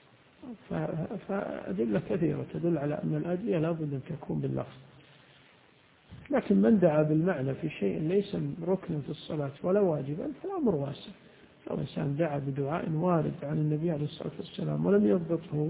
فأدلة كثيرة تدل على أن الأدعية لابد أن تكون باللفظ. لكن من دعا بالمعنى في شيء ليس ركن في الصلاة ولا واجبا فالأمر واسع. لو إنسان دعا بدعاء وارد عن النبي عليه الصلاة والسلام ولم يضبطه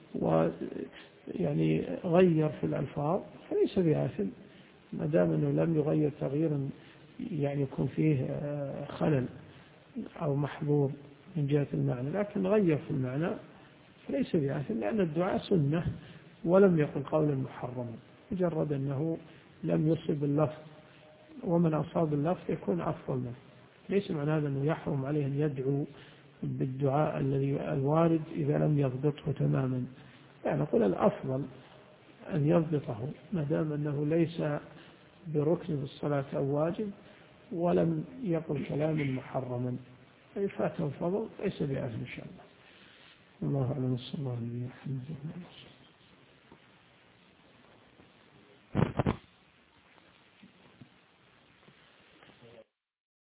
ويعني غير في الألفاظ فليس بآثم، ما دام أنه لم يغير تغييرا يعني يكون فيه خلل أو محظور من جهة المعنى، لكن غير في المعنى فليس بآثم، لأن الدعاء سنة ولم يقل قولا محرما، مجرد أنه لم يصب اللفظ، ومن أصاب اللفظ يكون أفضل منه. ليس معنى هذا أنه يحرم عليه أن يدعو بالدعاء الذي الوارد إذا لم يضبطه تماما، يعني نقول الأفضل أن يضبطه ما دام أنه ليس بركن بالصلاة أو واجب ولم يقل كلاما محرما، فإفاته الفضل ليس بآثم إن شاء الله. الله أعلم. صلى الله عليه وسلم.